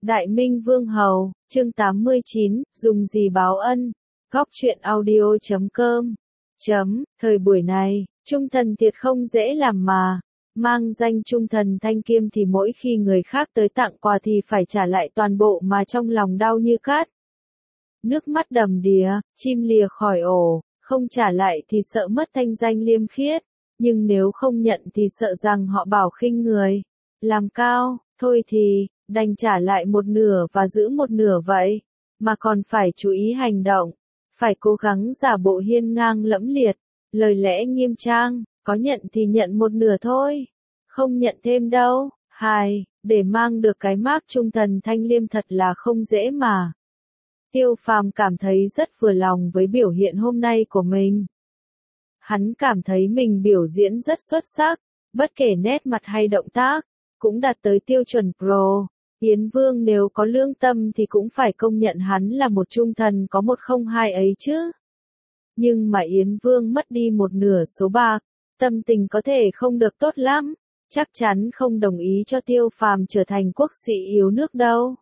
Đại Minh Vương Hầu, chương 89, dùng gì báo ân, góc truyện audio.com. Thời buổi này, trung thần thiệt không dễ làm mà. Mang danh trung thần thanh kiêm thì mỗi khi người khác tới tặng quà thì phải trả lại toàn bộ mà trong lòng đau như cát. Nước mắt đầm đìa, chim lìa khỏi ổ, không trả lại thì sợ mất thanh danh liêm khiết, nhưng nếu không nhận thì sợ rằng họ bảo khinh người. Làm cao, thôi thì, đành trả lại một nửa và giữ một nửa vậy, mà còn phải chú ý hành động, phải cố gắng giả bộ hiên ngang lẫm liệt, lời lẽ nghiêm trang, có nhận thì nhận một nửa thôi, không nhận thêm đâu. Để mang được cái mác trung thần thanh liêm thật là không dễ mà. Tiêu Phàm cảm thấy rất vừa lòng với biểu hiện hôm nay của mình. Hắn cảm thấy mình biểu diễn rất xuất sắc, bất kể nét mặt hay động tác, cũng đạt tới tiêu chuẩn pro. Yến Vương nếu có lương tâm thì cũng phải công nhận hắn là một trung thần có 102 ấy chứ. Nhưng mà Yến Vương mất đi một nửa số bạc, tâm tình có thể không được tốt lắm, chắc chắn không đồng ý cho Tiêu Phàm trở thành quốc sĩ yếu nước đâu.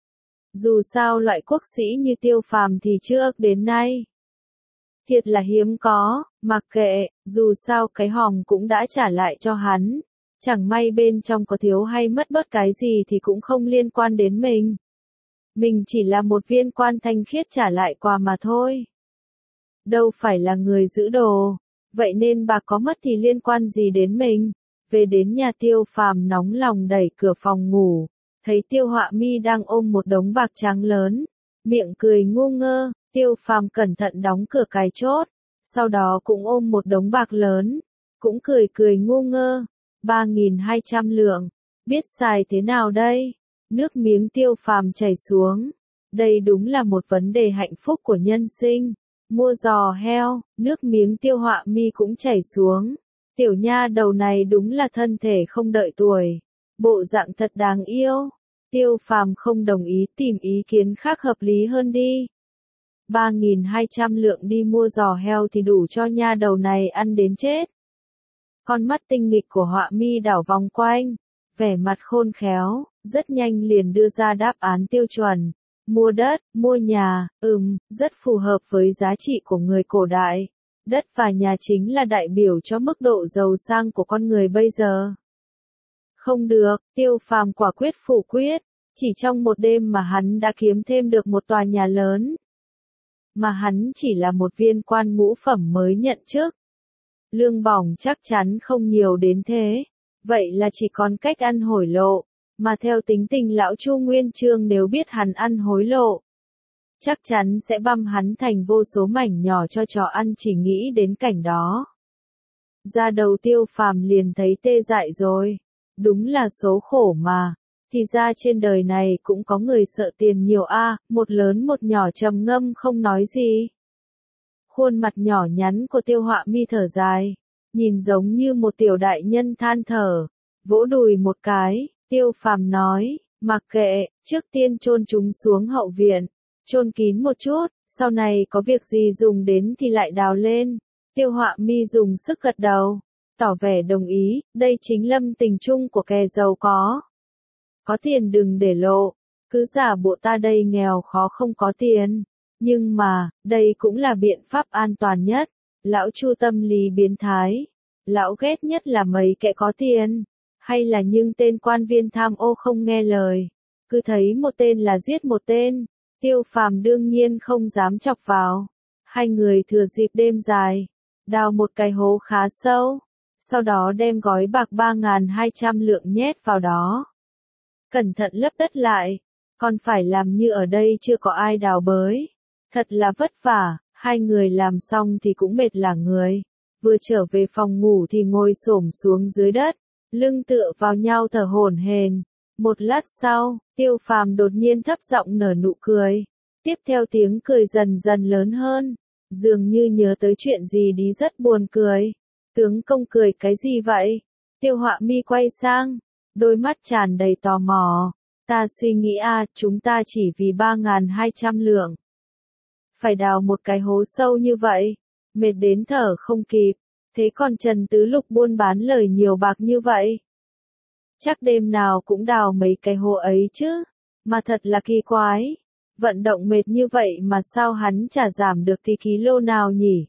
Dù sao loại quốc sĩ như Tiêu Phàm thì trước đến nay thiệt là hiếm có, mặc kệ, dù sao cái hòm cũng đã trả lại cho hắn. Chẳng may bên trong có thiếu hay mất bớt cái gì thì cũng không liên quan đến mình. Mình chỉ là một viên quan thanh khiết trả lại quà mà thôi. Đâu phải là người giữ đồ, vậy nên bạc có mất thì liên quan gì đến mình. Về đến nhà Tiêu Phàm nóng lòng đẩy cửa phòng ngủ, thấy Tiêu Họa Mi đang ôm một đống bạc trắng lớn, miệng cười ngu ngơ. Tiêu Phàm cẩn thận đóng cửa cài chốt, sau đó cũng ôm một đống bạc lớn, cũng cười ngu ngơ. 3.200 lượng, biết xài thế nào đây? Nước miếng Tiêu Phàm chảy xuống. Đây đúng là một vấn đề hạnh phúc của nhân sinh. Mua giò heo, nước miếng Tiêu Họa Mi cũng chảy xuống. Tiểu nha đầu này đúng là thân thể không đợi tuổi. Bộ dạng thật đáng yêu. Tiêu Phàm không đồng ý, tìm ý kiến khác hợp lý hơn đi. 3.200 lượng đi mua giò heo thì đủ cho nha đầu này ăn đến chết. Con mắt tinh nghịch của Họa Mi đảo vòng quanh, vẻ mặt khôn khéo, rất nhanh liền đưa ra đáp án tiêu chuẩn. Mua đất, mua nhà, rất phù hợp với giá trị của người cổ đại. Đất và nhà chính là đại biểu cho mức độ giàu sang của con người bây giờ. Không được, Tiêu Phàm quả quyết phủ quyết, chỉ trong một đêm mà hắn đã kiếm thêm được một tòa nhà lớn. Mà hắn chỉ là một viên quan ngũ phẩm mới nhận chức. Lương bổng chắc chắn không nhiều đến thế, vậy là chỉ còn cách ăn hối lộ, mà theo tính tình lão Chu Nguyên Chương nếu biết hắn ăn hối lộ, chắc chắn sẽ băm hắn thành vô số mảnh nhỏ cho chó ăn, chỉ nghĩ đến cảnh đó. Ra đầu Tiêu Phàm liền thấy tê dại rồi, đúng là số khổ mà, thì ra trên đời này cũng có người sợ tiền nhiều a. Một lớn một nhỏ trầm ngâm không nói gì. Khuôn mặt nhỏ nhắn của Tiêu Họa Mi thở dài, nhìn giống như một tiểu đại nhân than thở, vỗ đùi một cái. Tiêu Phàm nói, mặc kệ, trước tiên chôn chúng xuống hậu viện, chôn kín một chút, sau này có việc gì dùng đến thì lại đào lên. Tiêu Họa Mi dùng sức gật đầu, tỏ vẻ đồng ý, đây chính lâm tình chung của kẻ giàu có. Có tiền đừng để lộ, cứ giả bộ ta đây nghèo khó không có tiền. Nhưng mà, đây cũng là biện pháp an toàn nhất. Lão Chu tâm lý biến thái. Lão ghét nhất là mấy kẻ có tiền. Hay là những tên quan viên tham ô không nghe lời. Cứ thấy một tên là giết một tên. Tiêu Phàm đương nhiên không dám chọc vào. Hai người thừa dịp đêm dài, đào một cái hố khá sâu. Sau đó đem gói bạc 3.200 lượng nhét vào đó. Cẩn thận lấp đất lại. Còn phải làm như ở đây chưa có ai đào bới. Thật là vất vả, hai người làm xong thì cũng mệt lả người. Vừa trở về phòng ngủ thì ngồi xổm xuống dưới đất, lưng tựa vào nhau thở hổn hển. Một lát sau, Tiêu Phàm đột nhiên thấp giọng nở nụ cười. Tiếp theo tiếng cười dần dần lớn hơn, dường như nhớ tới chuyện gì đi rất buồn cười. Tướng công cười cái gì vậy? Tiêu Họa Mi quay sang, đôi mắt tràn đầy tò mò. Ta suy nghĩ chúng ta chỉ vì 3.200 lượng. Phải đào một cái hố sâu như vậy, mệt đến thở không kịp, thế còn Trần Tứ Lục buôn bán lời nhiều bạc như vậy. Chắc đêm nào cũng đào mấy cái hố ấy chứ, Mà thật là kỳ quái. Vận động mệt như vậy mà sao hắn chả giảm được tí kilo nào nhỉ?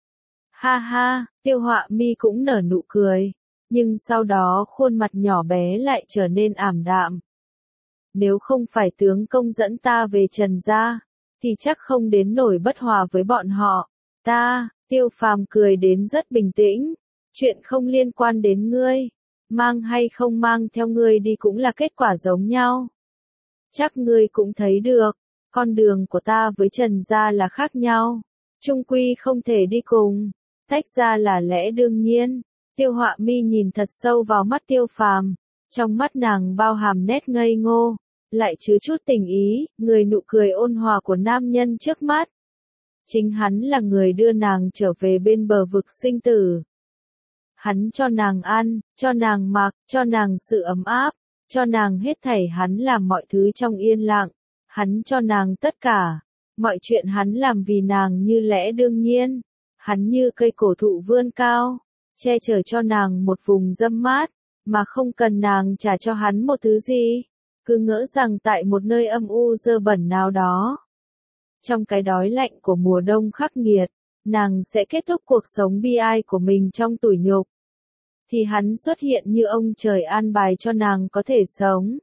Ha ha, Tiêu Họa Mi cũng nở nụ cười. Nhưng sau đó khuôn mặt nhỏ bé lại trở nên ảm đạm. Nếu không phải tướng công dẫn ta về Trần gia, thì chắc không đến nổi bất hòa với bọn họ. Tiêu Phàm cười đến rất bình tĩnh. Chuyện không liên quan đến ngươi. Mang hay không mang theo ngươi đi cũng là kết quả giống nhau. Chắc ngươi cũng thấy được, con đường của ta với Trần gia là khác nhau. Chung quy không thể đi cùng, tách ra là lẽ đương nhiên. Tiêu Họa Mi nhìn thật sâu vào mắt Tiêu Phàm, trong mắt nàng bao hàm nét ngây ngô, lại chứa chút tình ý, người nụ cười ôn hòa của nam nhân trước mắt. Chính hắn là người đưa nàng trở về bên bờ vực sinh tử. Hắn cho nàng ăn, cho nàng mặc, cho nàng sự ấm áp, cho nàng hết thảy, hắn làm mọi thứ trong yên lặng. Hắn cho nàng tất cả, mọi chuyện hắn làm vì nàng như lẽ đương nhiên. Hắn như cây cổ thụ vươn cao, che chở cho nàng một vùng râm mát, mà không cần nàng trả cho hắn một thứ gì. Cứ ngỡ rằng tại một nơi âm u dơ bẩn nào đó, trong cái đói lạnh của mùa đông khắc nghiệt, nàng sẽ kết thúc cuộc sống bi ai của mình trong tủi nhục. Thì hắn xuất hiện như ông trời an bài cho nàng có thể sống.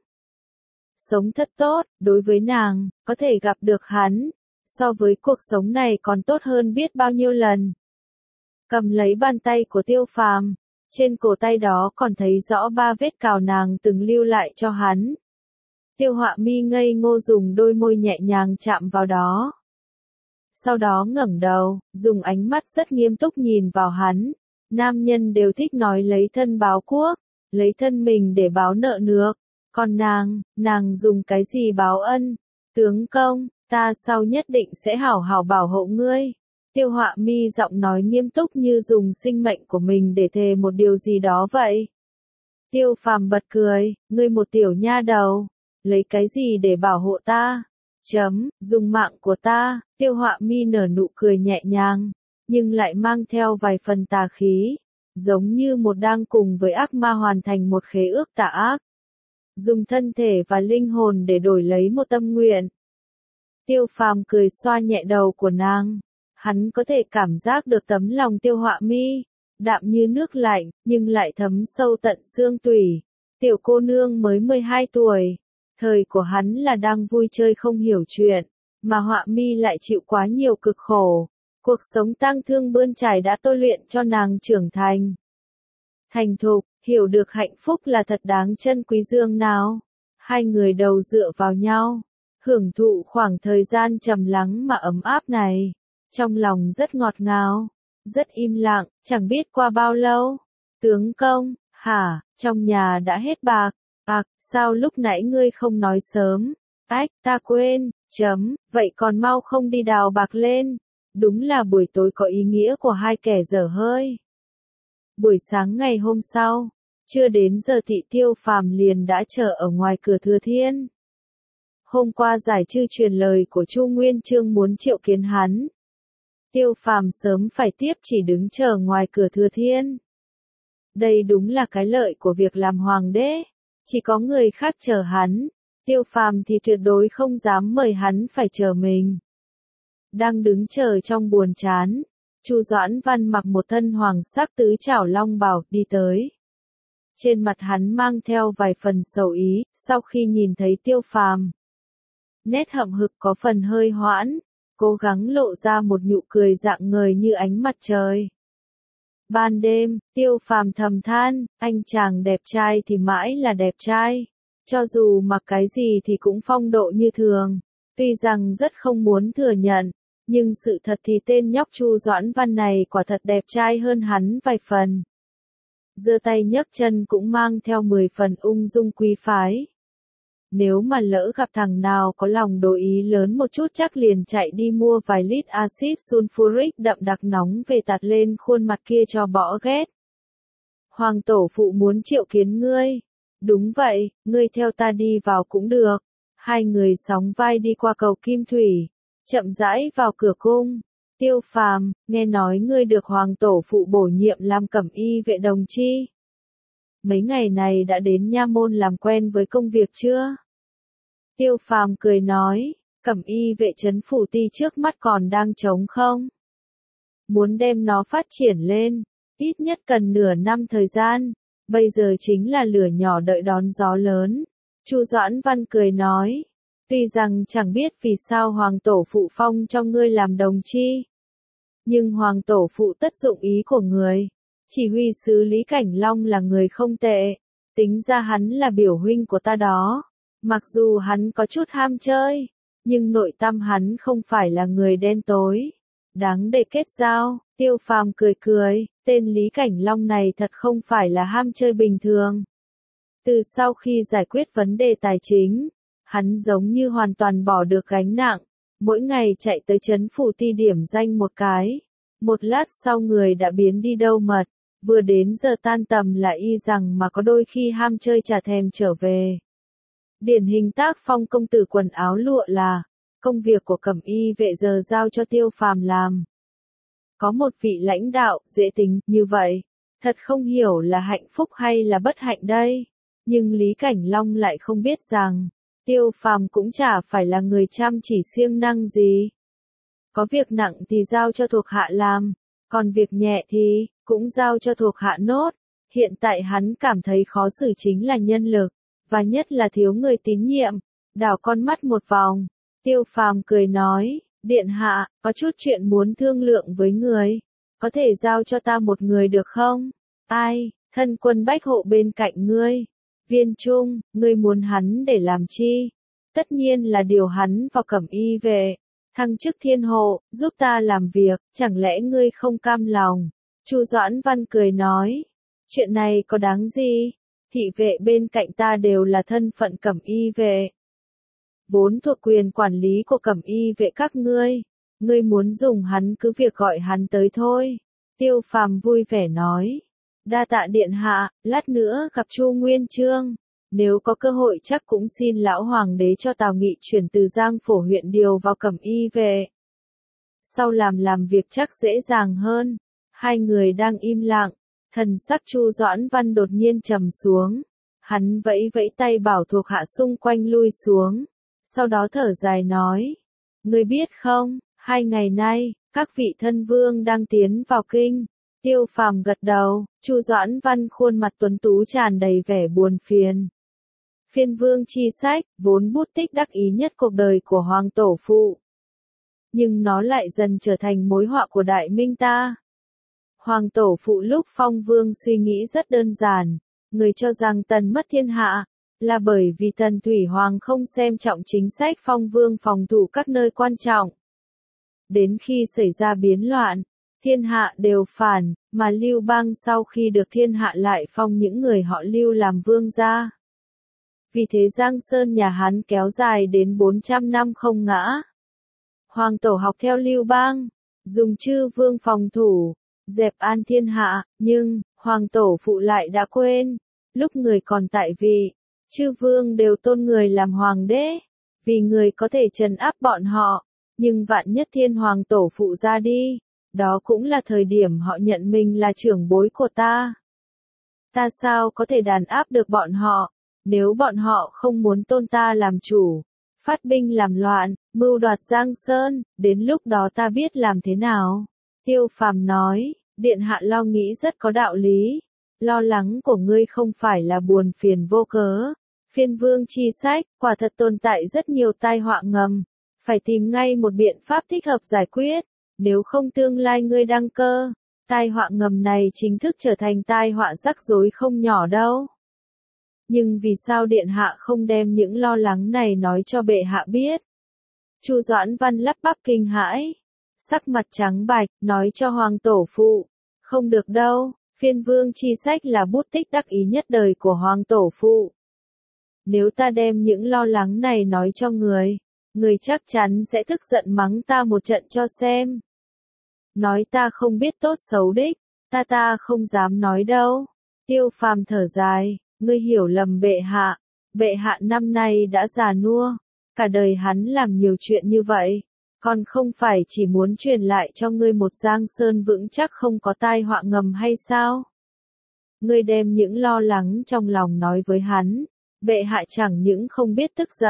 Sống thật tốt, đối với nàng, có thể gặp được hắn, so với cuộc sống này còn tốt hơn biết bao nhiêu lần. Cầm lấy bàn tay của Tiêu Phàm, trên cổ tay đó còn thấy rõ 3 vết cào nàng từng lưu lại cho hắn. Tiêu Họa Mi ngây ngô dùng đôi môi nhẹ nhàng chạm vào đó. Sau đó ngẩng đầu, dùng ánh mắt rất nghiêm túc nhìn vào hắn. Nam nhân đều thích nói lấy thân báo quốc, lấy thân mình để báo nợ nước. Còn nàng dùng cái gì báo ân? Tướng công, ta sau nhất định sẽ hảo hảo bảo hộ ngươi. Tiêu Họa Mi giọng nói nghiêm túc như dùng sinh mệnh của mình để thề một điều gì đó vậy. Tiêu Phàm bật cười, ngươi một tiểu nha đầu, lấy cái gì để bảo hộ ta? Dùng mạng của ta. Tiêu Họa Mi nở nụ cười nhẹ nhàng, nhưng lại mang theo vài phần tà khí, giống như một đang cùng với ác ma hoàn thành một khế ước tà ác. Dùng thân thể và linh hồn để đổi lấy một tâm nguyện. Tiêu Phàm cười xoa nhẹ đầu của nàng. Hắn có thể cảm giác được tấm lòng Tiêu Họa Mi, đạm như nước lạnh, nhưng lại thấm sâu tận xương tủy. Tiểu cô nương mới 12 tuổi, thời của hắn là đang vui chơi không hiểu chuyện, mà Họa Mi lại chịu quá nhiều cực khổ. Cuộc sống tang thương bươn trải đã tôi luyện cho nàng trưởng thành. Thành thục, hiểu được hạnh phúc là thật đáng trân quý dường nào. Hai người đầu dựa vào nhau, hưởng thụ khoảng thời gian trầm lắng mà ấm áp này. Trong lòng rất ngọt ngào, rất im lặng, chẳng biết qua bao lâu. Tướng công, hả, trong nhà đã hết bạc. Sao lúc nãy ngươi không nói sớm? Ta quên, vậy còn mau không đi đào bạc lên. Đúng là buổi tối có ý nghĩa của hai kẻ dở hơi. Buổi sáng ngày hôm sau, chưa đến giờ thị Tiêu Phàm liền đã chờ ở ngoài cửa Thừa Thiên. Hôm qua giải trừ truyền lời của Chu Nguyên Chương muốn triệu kiến hắn. Tiêu Phàm sớm phải tiếp chỉ đứng chờ ngoài cửa Thừa Thiên. Đây đúng là cái lợi của việc làm hoàng đế, chỉ có người khác chờ hắn, Tiêu Phàm thì tuyệt đối không dám mời hắn phải chờ mình. Đang đứng chờ trong buồn chán, Chu Doãn Văn mặc một thân hoàng sắc tứ trảo long bào đi tới. Trên mặt hắn mang theo vài phần sầu ý, sau khi nhìn thấy Tiêu Phàm, nét hậm hực có phần hơi hoãn, cố gắng lộ ra một nụ cười rạng ngời như ánh mặt trời. Ban đêm, Tiêu Phàm thầm than, anh chàng đẹp trai thì mãi là đẹp trai, cho dù mặc cái gì thì cũng phong độ như thường. Tuy rằng rất không muốn thừa nhận, nhưng sự thật thì tên nhóc Chu Doãn Văn này quả thật đẹp trai hơn hắn vài phần. Giơ tay nhấc chân cũng mang theo 10 phần ung dung quý phái. Nếu mà lỡ gặp thằng nào có lòng đổi ý lớn một chút chắc liền chạy đi mua vài lít axit sulfuric đậm đặc nóng về tạt lên khuôn mặt kia cho bỏ ghét. Hoàng tổ phụ muốn triệu kiến ngươi. Đúng vậy, ngươi theo ta đi vào cũng được. Hai người sóng vai đi qua cầu Kim Thủy, chậm rãi vào cửa cung. Tiêu Phàm, nghe nói ngươi được hoàng tổ phụ bổ nhiệm làm cẩm y vệ đồng chi. Mấy ngày này đã đến nha môn làm quen với công việc chưa? Tiêu Phàm cười nói, Cẩm Y vệ trấn phủ ti trước mắt còn đang trống không? Muốn đem nó phát triển lên, ít nhất cần nửa năm thời gian, bây giờ chính là lửa nhỏ đợi đón gió lớn. Chu Doãn Văn cười nói, tuy rằng chẳng biết vì sao Hoàng tổ phụ phong cho ngươi làm đồng chi, nhưng Hoàng tổ phụ tất dụng ý của người. Chỉ huy sứ Lý Cảnh Long là người không tệ, tính ra hắn là biểu huynh của ta đó. Mặc dù hắn có chút ham chơi, nhưng nội tâm hắn không phải là người đen tối, đáng để kết giao. Tiêu Phàm cười cười, tên Lý Cảnh Long này thật không phải là ham chơi bình thường. Từ sau khi giải quyết vấn đề tài chính, hắn giống như hoàn toàn bỏ được gánh nặng, mỗi ngày chạy tới trấn phủ ti điểm danh một cái. Một lát sau người đã biến đi đâu mật, vừa đến giờ tan tầm là y rằng mà có đôi khi ham chơi chả thèm trở về. Điển hình tác phong công tử quần áo lụa là, công việc của Cẩm Y vệ giờ giao cho Tiêu Phàm làm. Có một vị lãnh đạo, dễ tính, như vậy, thật không hiểu là hạnh phúc hay là bất hạnh đây. Nhưng Lý Cảnh Long lại không biết rằng, Tiêu Phàm cũng chả phải là người chăm chỉ siêng năng gì. Có việc nặng thì giao cho thuộc hạ làm, còn việc nhẹ thì, cũng giao cho thuộc hạ nốt. Hiện tại hắn cảm thấy khó xử chính là nhân lực, và nhất là thiếu người tín nhiệm. Đảo con mắt một vòng, Tiêu Phàm cười nói, điện hạ, có chút chuyện muốn thương lượng với người, có thể giao cho ta một người được không? Ai, thân quân bách hộ bên cạnh ngươi. Viên Trung, ngươi muốn hắn để làm chi? Tất nhiên là điều hắn vào Cẩm Y vệ, thăng chức thiên hộ, giúp ta làm việc, chẳng lẽ ngươi không cam lòng? Chu Doãn Văn cười nói, chuyện này có đáng gì? Thị vệ bên cạnh ta đều là thân phận Cẩm Y vệ, vốn thuộc quyền quản lý của Cẩm Y vệ các ngươi muốn dùng hắn cứ việc gọi hắn tới thôi. Tiêu Phàm vui vẻ nói, đa tạ điện hạ, lát nữa gặp Chu Nguyên Chương, nếu có cơ hội chắc cũng xin lão hoàng đế cho Tào Nghị chuyển từ Giang Phổ huyện điều vào Cẩm Y vệ. Sau làm việc chắc dễ dàng hơn. Hai người đang im lặng, thần sắc Chu Doãn Văn đột nhiên trầm xuống. Hắn vẫy vẫy tay bảo thuộc hạ xung quanh lui xuống, sau đó thở dài nói, ngươi biết không, 2 ngày nay, các vị thân vương đang tiến vào kinh. Tiêu Phàm gật đầu, Chu Doãn Văn khuôn mặt tuấn tú tràn đầy vẻ buồn phiền. Phiên vương chi sách, vốn bút tích đắc ý nhất cuộc đời của Hoàng tổ phụ, nhưng nó lại dần trở thành mối họa của Đại Minh ta. Hoàng tổ phụ lúc phong vương suy nghĩ rất đơn giản, người cho rằng Tần mất thiên hạ, là bởi vì Tần Thủy Hoàng không xem trọng chính sách phong vương phòng thủ các nơi quan trọng. Đến khi xảy ra biến loạn, thiên hạ đều phản, mà Lưu Bang sau khi được thiên hạ lại phong những người họ Lưu làm vương gia. Vì thế Giang Sơn nhà Hán kéo dài đến 400 năm không ngã. Hoàng tổ học theo Lưu Bang, dùng chư vương phòng thủ, dẹp an thiên hạ, nhưng, Hoàng tổ phụ lại đã quên, lúc người còn tại vị, chư vương đều tôn người làm hoàng đế, vì người có thể trấn áp bọn họ, nhưng vạn nhất thiên Hoàng tổ phụ ra đi, đó cũng là thời điểm họ nhận mình là trưởng bối của ta. Ta sao có thể đàn áp được bọn họ, nếu bọn họ không muốn tôn ta làm chủ, phát binh làm loạn, mưu đoạt Giang Sơn, đến lúc đó ta biết làm thế nào? Tiêu Phàm nói, điện hạ lo nghĩ rất có đạo lý, lo lắng của ngươi không phải là buồn phiền vô cớ. Phiên vương chi sách, quả thật tồn tại rất nhiều tai họa ngầm, phải tìm ngay một biện pháp thích hợp giải quyết, nếu không tương lai ngươi đăng cơ, tai họa ngầm này chính thức trở thành tai họa rắc rối không nhỏ đâu. Nhưng vì sao điện hạ không đem những lo lắng này nói cho bệ hạ biết? Chu Doãn Văn lắp bắp kinh hãi, sắc mặt trắng bạch, nói cho Hoàng tổ phụ, không được đâu, phiên vương chi sách là bút tích đắc ý nhất đời của Hoàng tổ phụ. Nếu ta đem những lo lắng này nói cho người chắc chắn sẽ tức giận mắng ta một trận cho xem. Nói ta không biết tốt xấu đích, ta không dám nói đâu. Tiêu Phàm thở dài, ngươi hiểu lầm bệ hạ năm nay đã già nua, cả đời hắn làm nhiều chuyện như vậy, còn không phải chỉ muốn truyền lại cho ngươi một Giang Sơn vững chắc không có tai họa ngầm hay sao? Ngươi đem những lo lắng trong lòng nói với hắn, bệ hạ chẳng những không biết tức giận,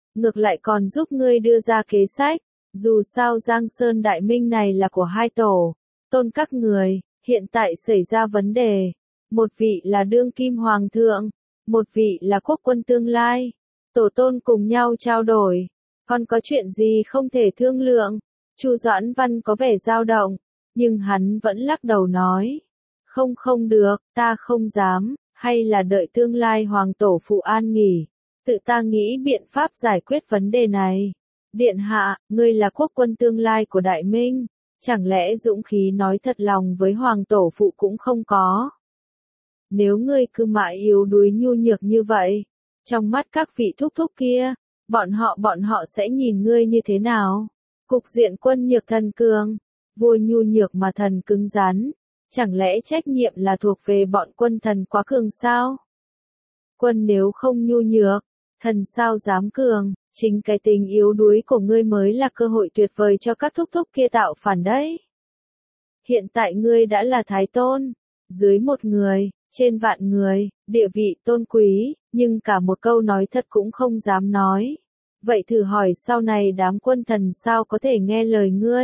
ngược lại còn giúp ngươi đưa ra kế sách. Dù sao Giang Sơn Đại Minh này là của hai tổ, tôn các người, hiện tại xảy ra vấn đề. Một vị là đương kim hoàng thượng, một vị là quốc quân tương lai. Tổ tôn cùng nhau trao đổi, còn có chuyện gì không thể thương lượng? Chu Doãn Văn có vẻ dao động, nhưng hắn vẫn lắc đầu nói. Không được, ta không dám, hay là đợi tương lai hoàng tổ phụ an nghỉ. Tự ta nghĩ biện pháp giải quyết vấn đề này. Điện hạ, ngươi là quốc quân tương lai của Đại Minh, chẳng lẽ dũng khí nói thật lòng với hoàng tổ phụ cũng không có? Nếu ngươi cứ mãi yếu đuối nhu nhược như vậy, trong mắt các vị thúc thúc kia, bọn họ sẽ nhìn ngươi như thế nào? Cục diện quân nhược thần cường, vua nhu nhược mà thần cứng rắn, chẳng lẽ trách nhiệm là thuộc về bọn quân thần quá cường sao? Quân nếu không nhu nhược, thần sao dám cường, chính cái tình yếu đuối của ngươi mới là cơ hội tuyệt vời cho các thúc thúc kia tạo phản đấy. Hiện tại ngươi đã là Thái Tôn, dưới một người, trên vạn người, địa vị tôn quý, nhưng cả một câu nói thật cũng không dám nói. Vậy thử hỏi sau này đám quân thần sao có thể nghe lời ngươi?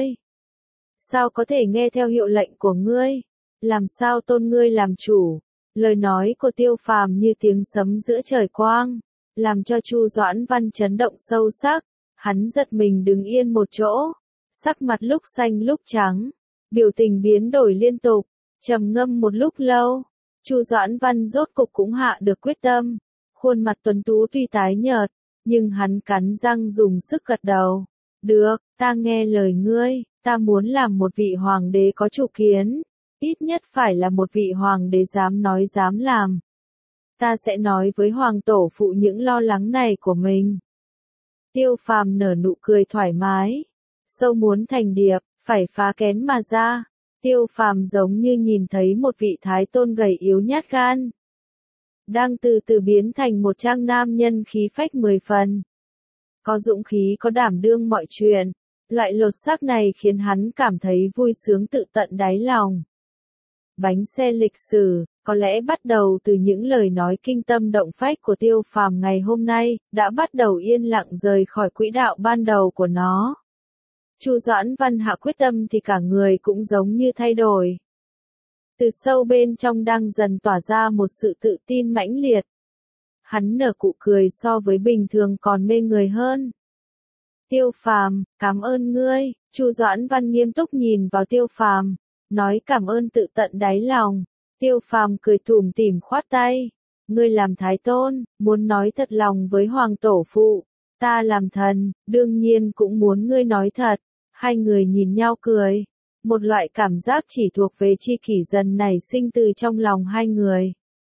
Sao có thể nghe theo hiệu lệnh của ngươi? Làm sao tôn ngươi làm chủ? Lời nói của Tiêu Phàm như tiếng sấm giữa trời quang, làm cho Chu Doãn Văn chấn động sâu sắc. Hắn giật mình đứng yên một chỗ, sắc mặt lúc xanh lúc trắng, biểu tình biến đổi liên tục, trầm ngâm một lúc lâu. Chu Doãn Văn rốt cục cũng hạ được quyết tâm, khuôn mặt tuấn tú tuy tái nhợt, nhưng hắn cắn răng dùng sức gật đầu. Được, ta nghe lời ngươi, ta muốn làm một vị hoàng đế có chủ kiến, ít nhất phải là một vị hoàng đế dám nói dám làm. Ta sẽ nói với hoàng tổ phụ những lo lắng này của mình. Tiêu Phàm nở nụ cười thoải mái, sâu muốn thành điệp, phải phá kén mà ra. Tiêu Phàm giống như nhìn thấy một vị thái tôn gầy yếu nhát gan, đang từ từ biến thành một trang nam nhân khí phách 10 phần. Có dũng khí có đảm đương mọi chuyện, loại lột xác này khiến hắn cảm thấy vui sướng tự tận đáy lòng. Bánh xe lịch sử, có lẽ bắt đầu từ những lời nói kinh tâm động phách của Tiêu Phàm ngày hôm nay, đã bắt đầu yên lặng rời khỏi quỹ đạo ban đầu của nó. Chu Doãn Văn hạ quyết tâm thì cả người cũng giống như thay đổi. Từ sâu bên trong đang dần tỏa ra một sự tự tin mãnh liệt. Hắn nở nụ cười so với bình thường còn mê người hơn. Tiêu Phàm, cảm ơn ngươi. Chu Doãn Văn nghiêm túc nhìn vào Tiêu Phàm, nói cảm ơn tự tận đáy lòng. Tiêu Phàm cười tủm tỉm khoát tay. Ngươi làm Thái Tôn, muốn nói thật lòng với hoàng tổ phụ. Ta làm thần, đương nhiên cũng muốn ngươi nói thật. Hai người nhìn nhau cười. Một loại cảm giác chỉ thuộc về tri kỷ dần nảy sinh từ trong lòng hai người.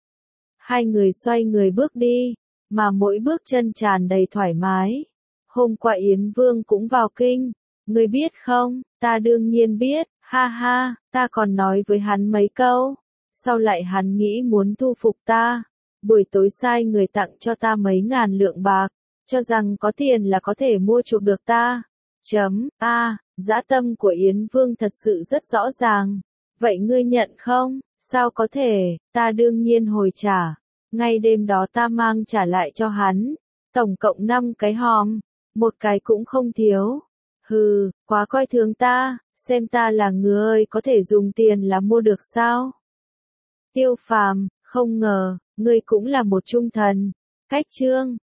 Hai người xoay người bước đi, mà mỗi bước chân tràn đầy thoải mái. Hôm qua Yến Vương cũng vào kinh, ngươi biết không? Ta đương nhiên biết, ha ha, ta còn nói với hắn mấy câu. Sau lại hắn nghĩ muốn thu phục ta. Buổi tối sai người tặng cho ta mấy ngàn lượng bạc, cho rằng có tiền là có thể mua chuộc được ta. Dã tâm của Yến Vương thật sự rất rõ ràng. Vậy ngươi nhận không? Sao có thể, ta đương nhiên hồi trả. Ngay đêm đó ta mang trả lại cho hắn. Tổng cộng 5 cái hòm, một cái cũng không thiếu. Hừ, quá coi thường ta, xem ta là ngứa ơi có thể dùng tiền là mua được sao? Tiêu Phàm, không ngờ, ngươi cũng là một trung thần. Cách chương